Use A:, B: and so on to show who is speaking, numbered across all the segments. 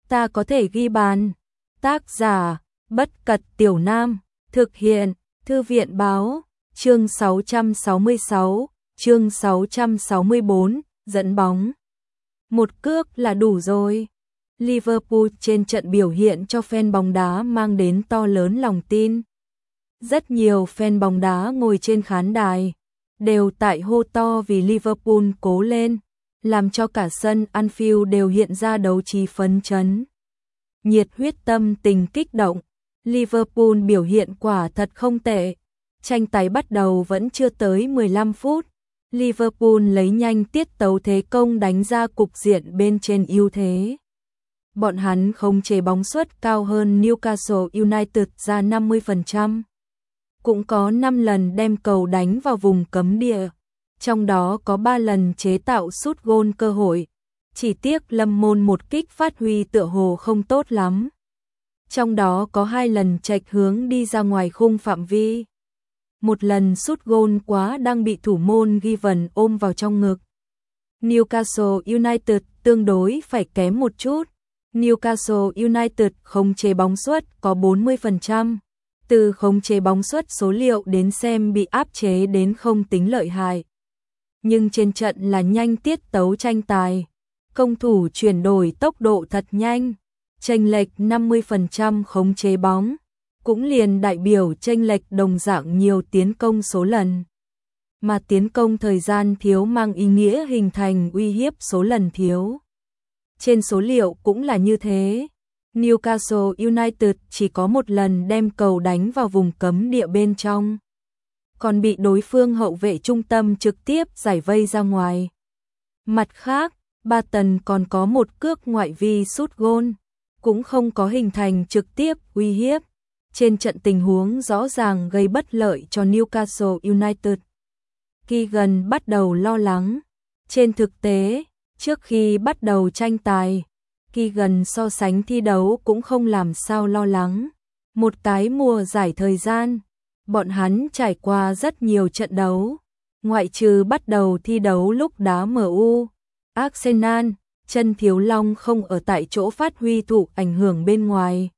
A: ta có thể ghi bàn. Tác giả, Bất Cật Tiểu Nam, thực hiện, Thư viện báo, chương 666, chương 664, dẫn bóng. Một cước là đủ rồi. Liverpool trên trận biểu hiện cho fan bóng đá mang đến to lớn lòng tin. Rất nhiều fan bóng đá ngồi trên khán đài, đều tại hô to vì Liverpool cố lên, làm cho cả sân Anfield đều hiện ra đấu trí phấn chấn. Nhiệt huyết tâm tình kích động, Liverpool biểu hiện quả thật không tệ. Tranh tài bắt đầu vẫn chưa tới 15 phút, Liverpool lấy nhanh tiết tấu thế công đánh ra cục diện bên trên ưu thế. Bọn hắn khống chế bóng suất cao hơn Newcastle United ra 50%. Cũng có 5 lần đem cầu đánh vào vùng cấm địa, trong đó có 3 lần chế tạo sút gôn cơ hội. Chỉ tiếc Lâm Môn một kích phát huy tựa hồ không tốt lắm. Trong đó có 2 lần chệch hướng đi ra ngoài khung phạm vi. Một lần sút gôn quá đang bị thủ môn Given ôm vào trong ngực. Newcastle United tương đối phải kém một chút. Newcastle United khống chế bóng suất có 40%. Từ khống chế bóng suất số liệu đến xem bị áp chế đến không tính lợi hại. Nhưng trên trận là nhanh tiết tấu tranh tài. Công thủ chuyển đổi tốc độ thật nhanh. Chênh lệch 50% khống chế bóng. Cũng liền đại biểu chênh lệch đồng dạng nhiều tiến công số lần. Mà tiến công thời gian thiếu mang ý nghĩa hình thành uy hiếp số lần thiếu. Trên số liệu cũng là như thế. Newcastle United chỉ có một lần đem cầu đánh vào vùng cấm địa bên trong, còn bị đối phương hậu vệ trung tâm trực tiếp giải vây ra ngoài. Mặt khác, Barton còn có một cước ngoại vi sút gôn, cũng không có hình thành trực tiếp uy hiếp. Trên trận tình huống rõ ràng gây bất lợi cho Newcastle United. Keegan bắt đầu lo lắng. Trên thực tế, trước khi bắt đầu tranh tài, Keegan so sánh thi đấu cũng không làm sao lo lắng. Một cái mùa giải thời gian, bọn hắn trải qua rất nhiều trận đấu, ngoại trừ bắt đầu thi đấu lúc đá MU, Arsenal, Chân Thiếu Long không ở tại chỗ phát huy thụ ảnh hưởng bên ngoài.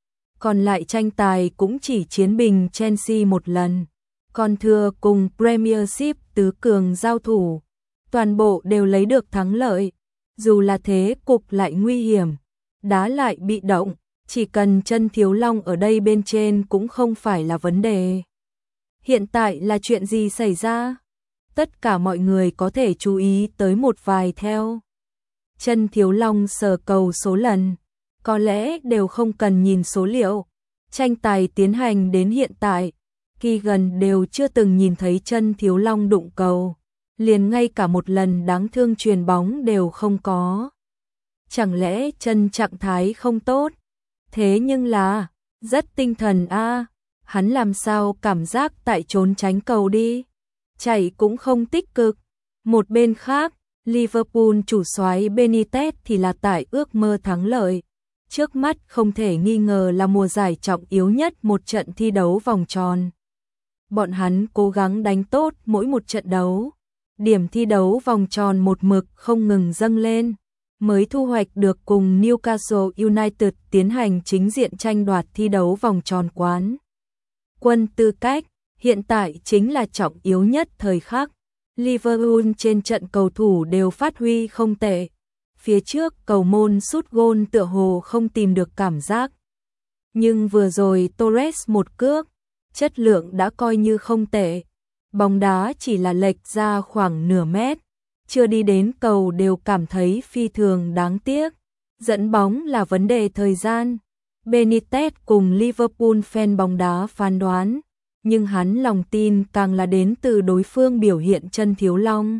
A: Còn lại tranh tài cũng chỉ chiến bình Chelsea một lần, còn thừa cùng Premiership tứ cường giao thủ, toàn bộ đều lấy được thắng lợi. Dù là thế cục lại nguy hiểm, đá lại bị động, chỉ cần Chân Thiếu Long ở đây bên trên cũng không phải là vấn đề. Hiện tại là chuyện gì xảy ra? Tất cả mọi người có thể chú ý tới một vài theo. Chân Thiếu Long sờ cầu số lần, có lẽ đều không cần nhìn số liệu. Tranh tài tiến hành đến hiện tại, Keegan đều chưa từng nhìn thấy Chân Thiếu Long đụng cầu. Liền ngay cả một lần đáng thương chuyền bóng đều không có. Chẳng lẽ Chân trạng thái không tốt? Thế nhưng là, rất tinh thần a. Hắn làm sao cảm giác tại trốn tránh cầu đi? Chạy cũng không tích cực. Một bên khác, Liverpool chủ soái Benitez thì là tại ước mơ thắng lợi. Trước mắt không thể nghi ngờ là mùa giải trọng yếu nhất một trận thi đấu vòng tròn. Bọn hắn cố gắng đánh tốt mỗi một trận đấu. Điểm thi đấu vòng tròn một mực không ngừng dâng lên, mới thu hoạch được cùng Newcastle United tiến hành chính diện tranh đoạt thi đấu vòng tròn quán quân tư cách. Hiện tại chính là trọng yếu nhất thời khắc. Liverpool trên trận cầu thủ đều phát huy không tệ. Phía trước cầu môn sút gôn tựa hồ không tìm được cảm giác. Nhưng vừa rồi Torres một cước, chất lượng đã coi như không tệ. Bóng đá chỉ là lệch ra khoảng nửa mét, chưa đi đến cầu đều cảm thấy phi thường đáng tiếc. Dẫn bóng là vấn đề thời gian. Benitez cùng Liverpool fan bóng đá phán đoán, nhưng hắn lòng tin càng là đến từ đối phương biểu hiện Chân Thiếu Long.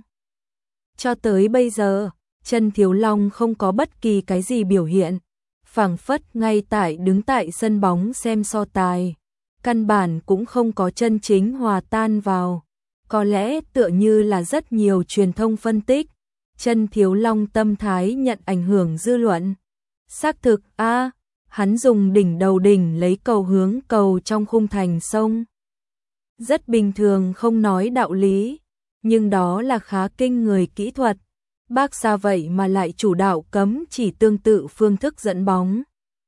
A: Cho tới bây giờ, Chân Thiếu Long không có bất kỳ cái gì biểu hiện, phảng phất ngay tại đứng tại sân bóng xem so tài. Căn bản cũng không có chân chính hòa tan vào. Có lẽ tựa như là rất nhiều truyền thông phân tích, Chân Thiếu Long tâm thái nhận ảnh hưởng dư luận. Xác thực hắn dùng đỉnh đầu đỉnh lấy cầu hướng cầu trong khung thành sông. Rất bình thường không nói đạo lý, nhưng đó là khá kinh người kỹ thuật. Barca vậy mà lại chủ đạo cấm chỉ tương tự phương thức dẫn bóng.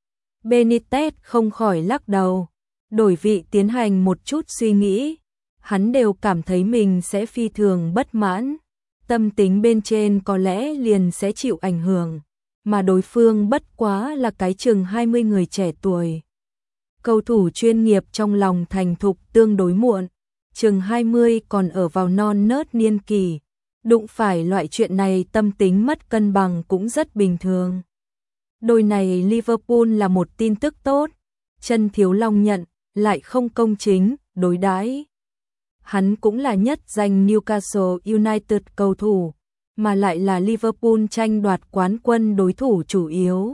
A: Benitez không khỏi lắc đầu, đổi vị tiến hành một chút suy nghĩ, hắn đều cảm thấy mình sẽ phi thường bất mãn, tâm tính bên trên có lẽ liền sẽ chịu ảnh hưởng, mà đối phương bất quá là cái chừng 20 người trẻ tuổi. Cầu thủ chuyên nghiệp trong lòng thành thục tương đối muộn, chừng 20 còn ở vào non nớt niên kỳ, đụng phải loại chuyện này tâm tính mất cân bằng cũng rất bình thường. Đôi này Liverpool là một tin tức tốt, Chân Thiếu Long nhận, lại không công chính, đối đãi. Hắn cũng là nhất danh Newcastle United cầu thủ, mà lại là Liverpool tranh đoạt quán quân đối thủ chủ yếu.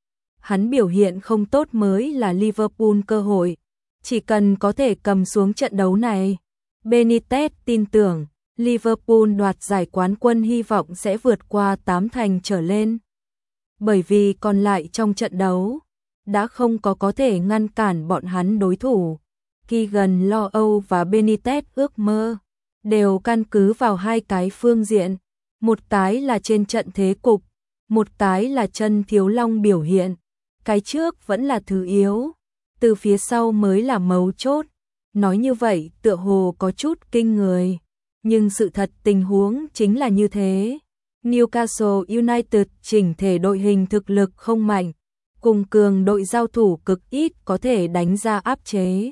A: Hắn biểu hiện không tốt mới là Liverpool cơ hội, chỉ cần có thể cầm xuống trận đấu này. Benitez tin tưởng, Liverpool đoạt giải quán quân hy vọng sẽ vượt qua 8 thành trở lên. Bởi vì còn lại trong trận đấu, đã không có thể ngăn cản bọn hắn đối thủ. Keegan Lo Âu và Benitez ước mơ, đều căn cứ vào hai cái phương diện. Một cái là trên trận thế cục, một cái là Chân Thiếu Long biểu hiện. Cái trước vẫn là thứ yếu, từ phía sau mới là mấu chốt. Nói như vậy tựa hồ có chút kinh người, nhưng sự thật tình huống chính là như thế. Newcastle United chỉnh thể đội hình thực lực không mạnh, cùng cường đội giao thủ cực ít có thể đánh ra áp chế.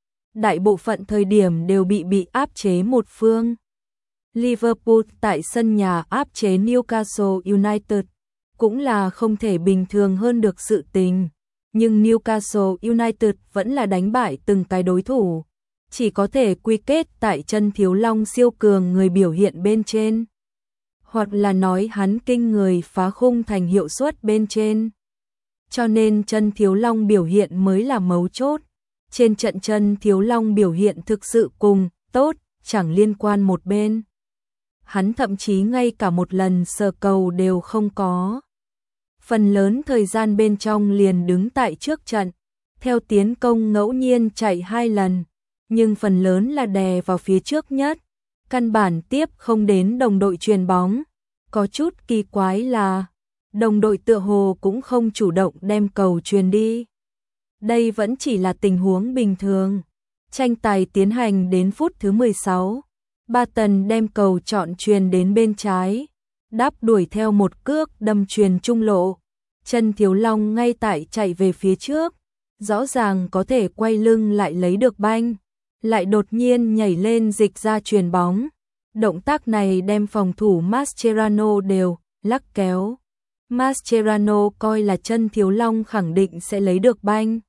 A: Đại bộ phận thời điểm đều bị áp chế một phương. Liverpool tại sân nhà áp chế Newcastle United cũng là không thể bình thường hơn được sự tình, nhưng Newcastle United vẫn là đánh bại từng cái đối thủ, chỉ có thể quy kết tại Chân Thiếu Long siêu cường người biểu hiện bên trên, hoặc là nói hắn kinh người phá khung thành hiệu suất bên trên. Cho nên Chân Thiếu Long biểu hiện mới là mấu chốt. Trên trận Chân Thiếu Long biểu hiện thực sự cùng tốt, chẳng liên quan một bên. Hắn thậm chí ngay cả một lần sờ cầu đều không có. Phần lớn thời gian bên trong liền đứng tại trước trận, theo tiến công ngẫu nhiên chạy 2 lần, nhưng phần lớn là đè vào phía trước nhất, căn bản tiếp không đến đồng đội chuyền bóng. Có chút kỳ quái là, đồng đội tựa hồ cũng không chủ động đem cầu chuyền đi. Đây vẫn chỉ là tình huống bình thường. Tranh tài tiến hành đến phút thứ 16, Barton đem cầu chọn chuyền đến bên trái, đáp đuổi theo một cước đâm chuyền trung lộ. Chân Thiếu Long ngay tại chạy về phía trước, rõ ràng có thể quay lưng lại lấy được banh, lại đột nhiên nhảy lên dịch ra chuyền bóng. Động tác này đem phòng thủ Mascherano đều lắc kéo. Mascherano coi là Chân Thiếu Long khẳng định sẽ lấy được banh,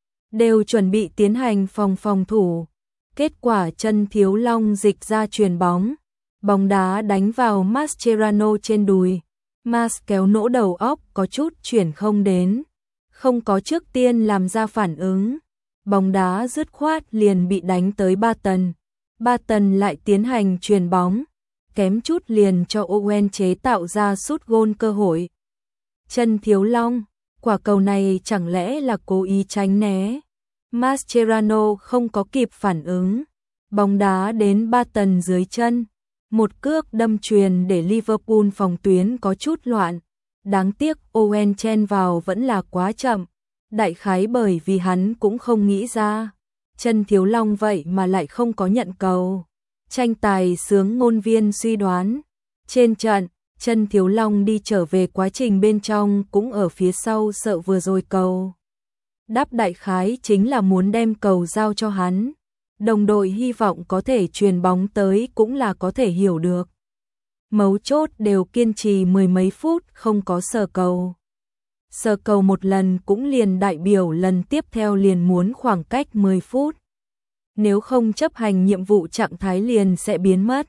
A: đều chuẩn bị tiến hành phòng thủ. Kết quả Chân Thiếu Long dịch ra chuyền bóng, bóng đá đánh vào Mascherano trên đùi. Mas kéo nỗ đầu óc có chút chuyển không đến, không có trước tiên làm ra phản ứng. Bóng đá dứt khoát liền bị đánh tới Barton. Barton lại tiến hành chuyền bóng, kém chút liền cho Owen chế tạo ra sút gôn cơ hội. Chân Thiếu Long, quả cầu này chẳng lẽ là cố ý tránh né? Mascherano không có kịp phản ứng, bóng đá đến Barton dưới chân, một cước đâm chuyền để Liverpool phòng tuyến có chút loạn. Đáng tiếc Owen chen vào vẫn là quá chậm, đại khái bởi vì hắn cũng không nghĩ ra. Chân Thiếu Long vậy mà lại không có nhận cầu. Tranh tài sướng ngôn viên suy đoán. Trên trận, Chân Thiếu Long đi trở về quá trình bên trong cũng ở phía sau sợ vừa rồi cầu. Đáp đại khái chính là muốn đem cầu giao cho hắn. Đồng đội hy vọng có thể truyền bóng tới cũng là có thể hiểu được. Mấu chốt đều kiên trì mười mấy phút không có sờ cầu. Sờ cầu một lần cũng liền đại biểu lần tiếp theo liền muốn khoảng cách 10 phút. Nếu không chấp hành nhiệm vụ trạng thái liền sẽ biến mất.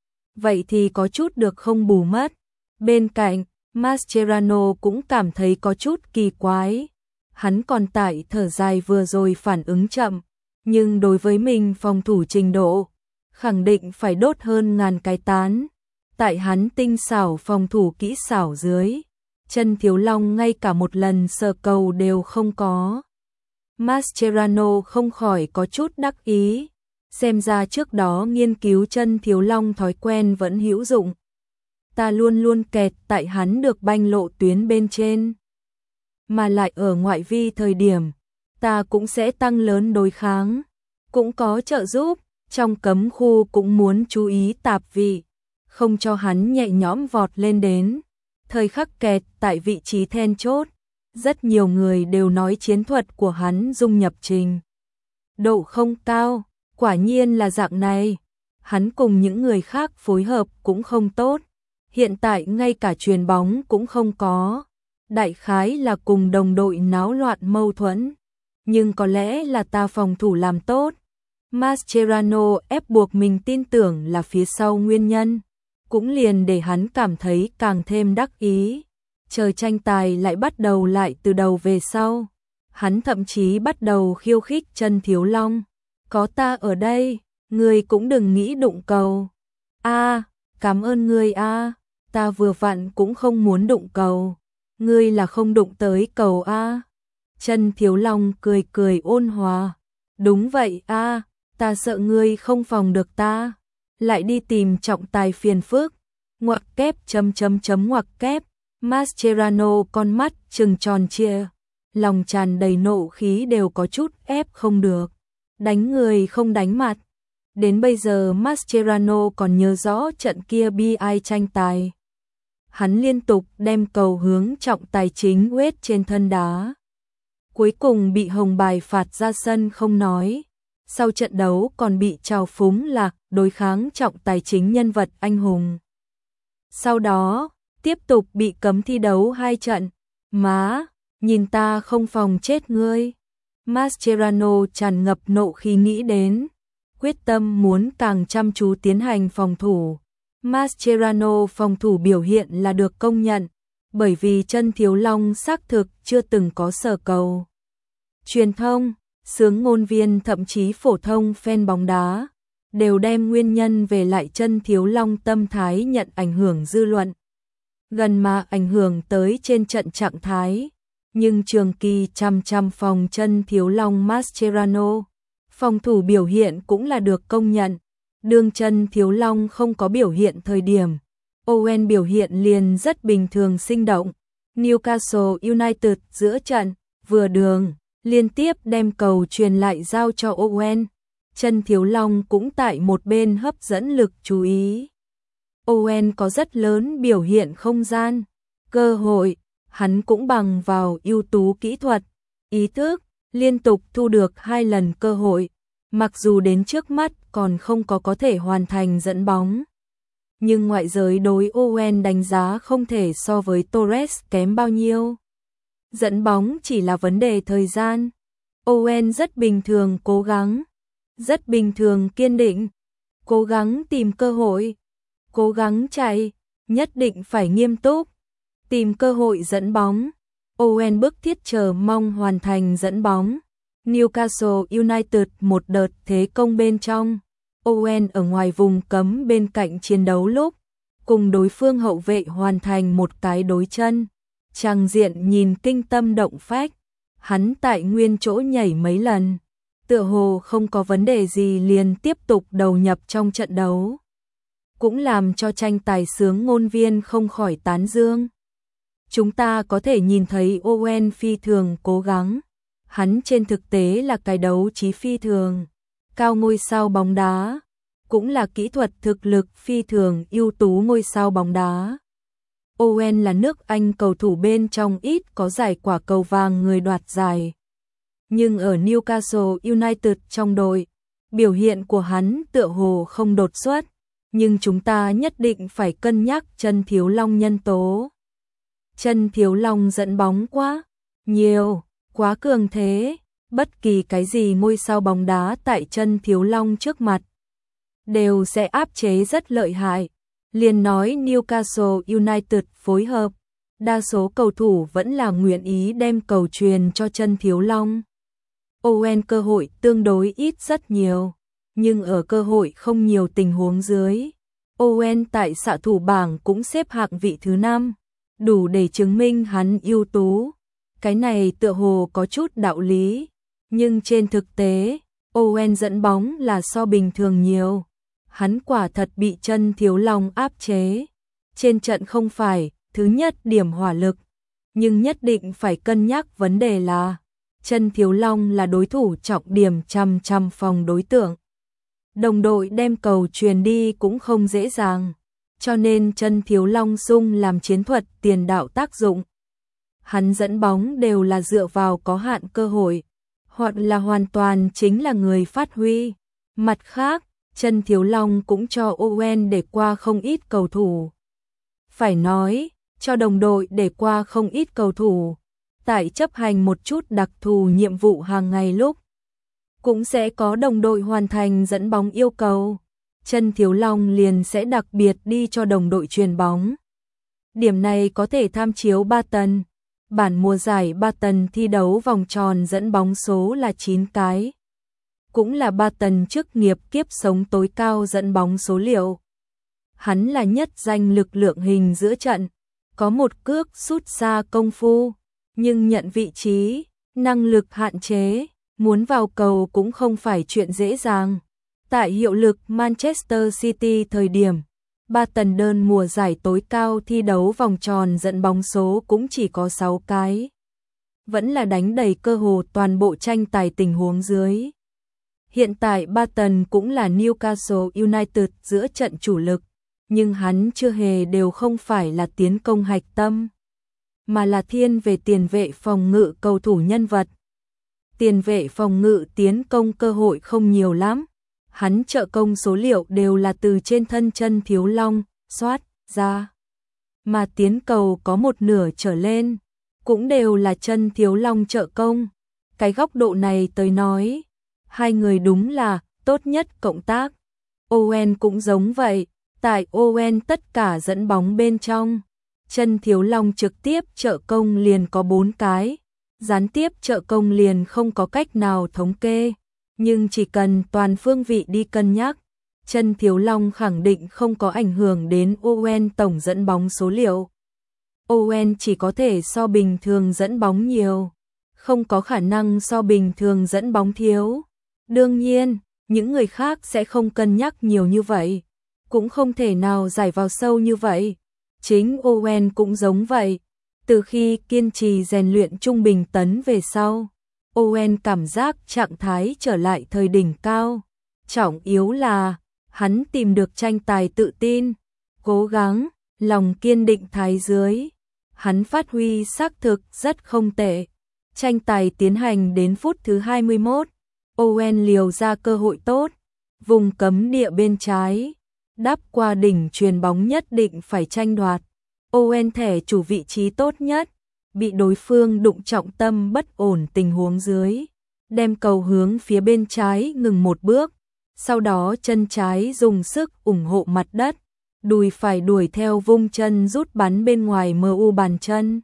A: Vậy thì có chút được không bù mất. Bên cạnh, Mascherano cũng cảm thấy có chút kỳ quái. Hắn còn tại thở dài vừa rồi phản ứng chậm, nhưng đối với mình phòng thủ trình độ, khẳng định phải đốt hơn ngàn cái tán. Tại hắn tinh xảo phòng thủ kỹ xảo dưới, Chân Thiếu Long ngay cả một lần sờ cầu đều không có. Mascherano không khỏi có chút đắc ý, xem ra trước đó nghiên cứu Chân Thiếu Long thói quen vẫn hữu dụng. ta luôn luôn kẹt tại hắn được banh lộ tuyến bên trên. Mà lại ở ngoại vi thời điểm, ta cũng sẽ tăng lớn đối kháng, cũng có trợ giúp, trong cấm khu cũng muốn chú ý tạp vị, không cho hắn nhẹ nhõm vọt lên đến. Thời khắc kẹt tại vị trí then chốt, rất nhiều người đều nói chiến thuật của hắn dung nhập trình độ không cao, quả nhiên là dạng này. Hắn cùng những người khác phối hợp cũng không tốt, hiện tại ngay cả chuyền bóng cũng không có. Đại khái là cùng đồng đội náo loạn mâu thuẫn, nhưng có lẽ là ta phòng thủ làm tốt. Mascherano ép buộc mình tin tưởng là phía sau nguyên nhân, cũng liền để hắn cảm thấy càng thêm đắc ý. Chờ tranh tài lại bắt đầu lại từ đầu về sau, hắn thậm chí bắt đầu khiêu khích Chân Thiếu Long. Có ta ở đây, ngươi cũng đừng nghĩ đụng cầu. Cảm ơn ngươi ta vừa vặn cũng không muốn đụng cầu. Ngươi là không đụng tới cầu Chân Thiếu Long cười cười ôn hòa. Đúng vậy ta sợ ngươi không phòng được ta. Lại đi tìm trọng tài phiền phức. Ngoặc kép ngoặc kép. Mascherano con mắt trừng tròn trịa, lòng tràn đầy nộ khí đều có chút ép không được. Đánh người không đánh mặt. Đến bây giờ Mascherano còn nhớ rõ trận kia bi ai tranh tài. Hắn liên tục đem cầu hướng trọng tài chính quét trên thân đá. Cuối cùng bị hồng bài phạt ra sân không nói. Sau trận đấu còn bị trào phúng là đối kháng trọng tài chính nhân vật anh hùng. Sau đó, tiếp tục bị cấm thi đấu 2 trận. Má, nhìn ta không phòng chết ngươi. Mascherano tràn ngập nộ khi nghĩ đến, quyết tâm muốn càng chăm chú tiến hành phòng thủ. Mascherano phòng thủ biểu hiện là được công nhận, bởi vì Chân Thiếu Long xác thực chưa từng có sở cầu. Truyền thông, xướng ngôn viên thậm chí phổ thông fan bóng đá đều đem nguyên nhân về lại Chân Thiếu Long tâm thái nhận ảnh hưởng dư luận, gần mà ảnh hưởng tới trên trận trạng thái. Nhưng trường kỳ chăm phòng Chân Thiếu Long Mascherano, phòng thủ biểu hiện cũng là được công nhận. Đương Chân Thiếu Long không có biểu hiện thời điểm, Owen biểu hiện liền rất bình thường sinh động. Newcastle United giữa trận, vừa đường, liên tiếp đem cầu truyền lại giao cho Owen. Chân Thiếu Long cũng tại một bên hấp dẫn lực chú ý. Owen có rất lớn biểu hiện không gian, cơ hội, hắn cũng bằng vào ưu tú kỹ thuật, ý thức, liên tục thu được 2 lần cơ hội. Mặc dù đến trước mắt còn không có thể hoàn thành dẫn bóng, nhưng ngoại giới đối Owen đánh giá không thể so với Torres kém bao nhiêu. Dẫn bóng chỉ là vấn đề thời gian. Owen rất bình thường cố gắng, rất bình thường kiên định, cố gắng tìm cơ hội, cố gắng chạy, nhất định phải nghiêm túc, tìm cơ hội dẫn bóng. Owen bức thiết chờ mong hoàn thành dẫn bóng. Newcastle United một đợt thế công bên trong, Owen ở ngoài vùng cấm bên cạnh chiến đấu lúc, cùng đối phương hậu vệ hoàn thành một cái đối chân. Tràng diện nhìn kinh tâm động phách, hắn tại nguyên chỗ nhảy mấy lần, tựa hồ không có vấn đề gì liền tiếp tục đầu nhập trong trận đấu. Cũng làm cho tranh tài xướng ngôn viên không khỏi tán dương. Chúng ta có thể nhìn thấy Owen phi thường cố gắng. Hắn trên thực tế là cái đấu trí phi thường cao ngôi sao bóng đá, cũng là kỹ thuật thực lực phi thường ưu tú ngôi sao bóng đá. Owen là nước Anh cầu thủ bên trong ít có giải quả cầu vàng người đoạt giải. Nhưng ở Newcastle United trong đội, biểu hiện của hắn tựa hồ không đột xuất, nhưng chúng ta nhất định phải cân nhắc Chân Thiếu Long nhân tố. Chân Thiếu Long dẫn bóng quá nhiều, quá cường thế, bất kỳ cái gì ngôi sao bóng đá tại Chân Thiếu Long trước mặt đều sẽ áp chế rất lợi hại. Liền nói Newcastle United phối hợp, đa số cầu thủ vẫn là nguyện ý đem cầu truyền cho Chân Thiếu Long. Owen cơ hội tương đối ít rất nhiều, nhưng ở cơ hội không nhiều tình huống dưới, Owen tại xạ thủ bảng cũng xếp hạng vị thứ 5, đủ để chứng minh hắn ưu tú. Cái này tựa hồ có chút đạo lý, nhưng trên thực tế, Owen dẫn bóng là so bình thường nhiều. Hắn quả thật bị Chân Thiếu Long áp chế. trên trận không phải thứ nhất điểm hỏa lực, nhưng nhất định phải cân nhắc vấn đề là Chân Thiếu Long là đối thủ trọng điểm chằm chằm phòng đối tượng. Đồng đội đem cầu truyền đi cũng không dễ dàng, cho nên Chân Thiếu Long sung làm chiến thuật tiền đạo tác dụng. Hắn dẫn bóng đều là dựa vào có hạn cơ hội, hoặc là hoàn toàn chính là người phát huy. Mặt khác, Chân Thiếu Long cũng cho Owen để qua không ít cầu thủ. Phải nói, cho đồng đội để qua không ít cầu thủ, tại chấp hành một chút đặc thù nhiệm vụ hàng ngày lúc, cũng sẽ có đồng đội hoàn thành dẫn bóng yêu cầu. Chân Thiếu Long liền sẽ đặc biệt đi cho đồng đội truyền bóng. Điểm này có thể tham chiếu Barton. Bản mùa giải Barton thi đấu vòng tròn dẫn bóng số là 9 cái. Cũng là Barton chức nghiệp kiếp sống tối cao dẫn bóng số liệu. Hắn là nhất danh lực lượng hình giữa trận, có một cước sút xa công phu, nhưng nhận vị trí, năng lực hạn chế, muốn vào cầu cũng không phải chuyện dễ dàng. Tại hiệu lực Manchester City thời điểm, Barton đơn mùa giải tối cao thi đấu vòng tròn dẫn bóng số cũng chỉ có 6 cái. Vẫn là đánh đầy cơ hồ toàn bộ tranh tài tình huống dưới. Hiện tại Barton cũng là Newcastle United giữa trận chủ lực, nhưng hắn chưa hề đều không phải là tiến công hạch tâm, mà là thiên về tiền vệ phòng ngự cầu thủ nhân vật. Tiền vệ phòng ngự tiến công cơ hội không nhiều lắm. Hắn trợ công số liệu đều là từ trên thân Chân Thiếu Long xoát ra, mà tiến cầu có một nửa trở lên cũng đều là Chân Thiếu Long trợ công. Cái góc độ này tới nói, hai người đúng là tốt nhất cộng tác. Owen cũng giống vậy, tại Owen tất cả dẫn bóng bên trong, Chân Thiếu Long trực tiếp trợ công liền có 4 cái, gián tiếp trợ công liền không có cách nào thống kê. Nhưng chỉ cần toàn phương vị đi cân nhắc, Chân Thiếu Long khẳng định không có ảnh hưởng đến Owen tổng dẫn bóng số liệu. Owen chỉ có thể so bình thường dẫn bóng nhiều, không có khả năng so bình thường dẫn bóng thiếu. Đương nhiên, những người khác sẽ không cân nhắc nhiều như vậy, cũng không thể nào giải vào sâu như vậy. Chính Owen cũng giống vậy, từ khi kiên trì rèn luyện trung bình tấn về sau, Owen cảm giác trạng thái trở lại thời đỉnh cao. Trọng yếu là, hắn tìm được tranh tài tự tin, cố gắng, lòng kiên định thái dưới. Hắn phát huy xác thực rất không tệ. Tranh tài tiến hành đến phút thứ 21, Owen liều ra cơ hội tốt, vùng cấm địa bên trái, đáp qua đỉnh chuyền bóng nhất định phải tranh đoạt. Owen thẻ chủ vị trí tốt nhất, bị đối phương đụng trọng tâm bất ổn tình huống dưới, đem cầu hướng phía bên trái ngừng một bước, sau đó chân trái dùng sức ủng hộ mặt đất, đùi phải đuổi theo vung chân rút bắn bên ngoài MU bàn chân.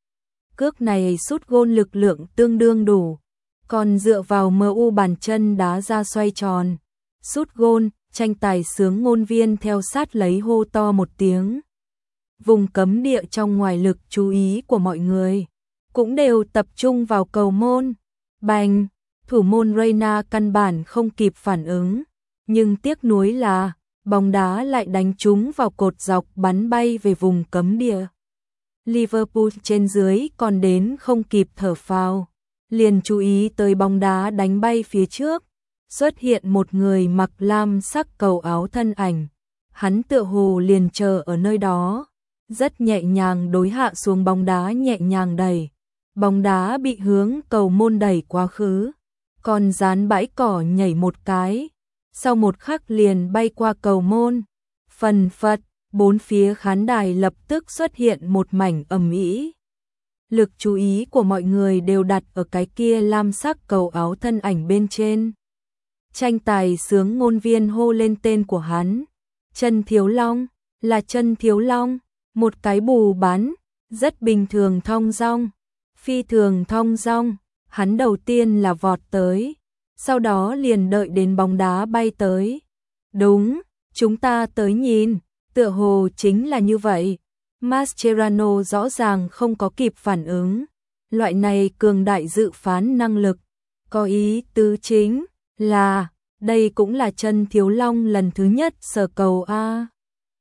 A: Cước này sút gôn lực lượng tương đương đủ, còn dựa vào MU bàn chân đá ra xoay tròn, sút gôn, tranh tài sướng ngôn viên theo sát lấy hô to một tiếng. Vùng cấm địa trong ngoài lực chú ý của mọi người cũng đều tập trung vào cầu môn. Bành, thủ môn Reina căn bản không kịp phản ứng, nhưng tiếc nuối là bóng đá lại đánh trúng vào cột dọc bắn bay về vùng cấm địa. Liverpool trên dưới còn đến không kịp thở phào, liền chú ý tới bóng đá đánh bay phía trước, xuất hiện một người mặc lam sắc cầu áo thân ảnh. Hắn tựa hồ liền chờ ở nơi đó, rất nhẹ nhàng đối hạ xuống bóng đá nhẹ nhàng đẩy. Bóng đá bị hướng cầu môn đẩy quá khứ, còn dán bãi cỏ nhảy một cái, sau một khắc liền bay qua cầu môn. Phần phật, bốn phía khán đài lập tức xuất hiện một mảnh ầm ĩ. Lực chú ý của mọi người đều đặt ở cái kia lam sắc cầu áo thân ảnh bên trên. Tranh tài sướng ngôn viên hô lên tên của hắn. Chân Thiếu Long, là Chân Thiếu Long, một cái bù bắn, rất bình thường thong dong, phi thường thong dong. Hắn đầu tiên là vọt tới, sau đó liền đợi đến bóng đá bay tới. Đúng, chúng ta tới nhìn, tựa hồ chính là như vậy. Mascherano rõ ràng không có kịp phản ứng. Loại này cường đại dự phán năng lực, có ý tứ chính là đây cũng là Chân Thiếu Long lần thứ nhất sờ cầu A.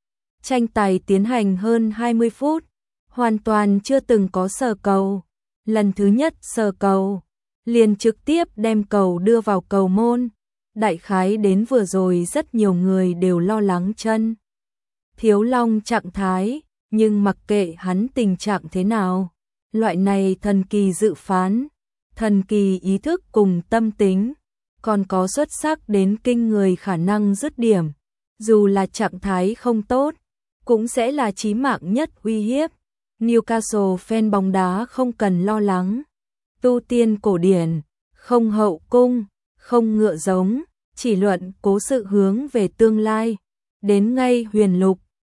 A: Tranh tài tiến hành hơn 20 phút, hoàn toàn chưa từng có sờ cầu. Lần thứ nhất sờ cầu, liền trực tiếp đem cầu đưa vào cầu môn. Đại khái đến vừa rồi rất nhiều người đều lo lắng chân Thiếu Long trạng thái, nhưng mặc kệ hắn tình trạng thế nào, loại này thần kỳ dự phán, thần kỳ ý thức cùng tâm tính, còn có xuất sắc đến kinh người khả năng dứt điểm, dù là trạng thái không tốt, cũng sẽ là chí mạng nhất uy hiếp. Newcastle fan bóng đá không cần lo lắng. Tu tiên cổ điển, không hậu cung, không ngựa giống, chỉ luận cố sự hướng về tương lai. Đến ngay huyền lục,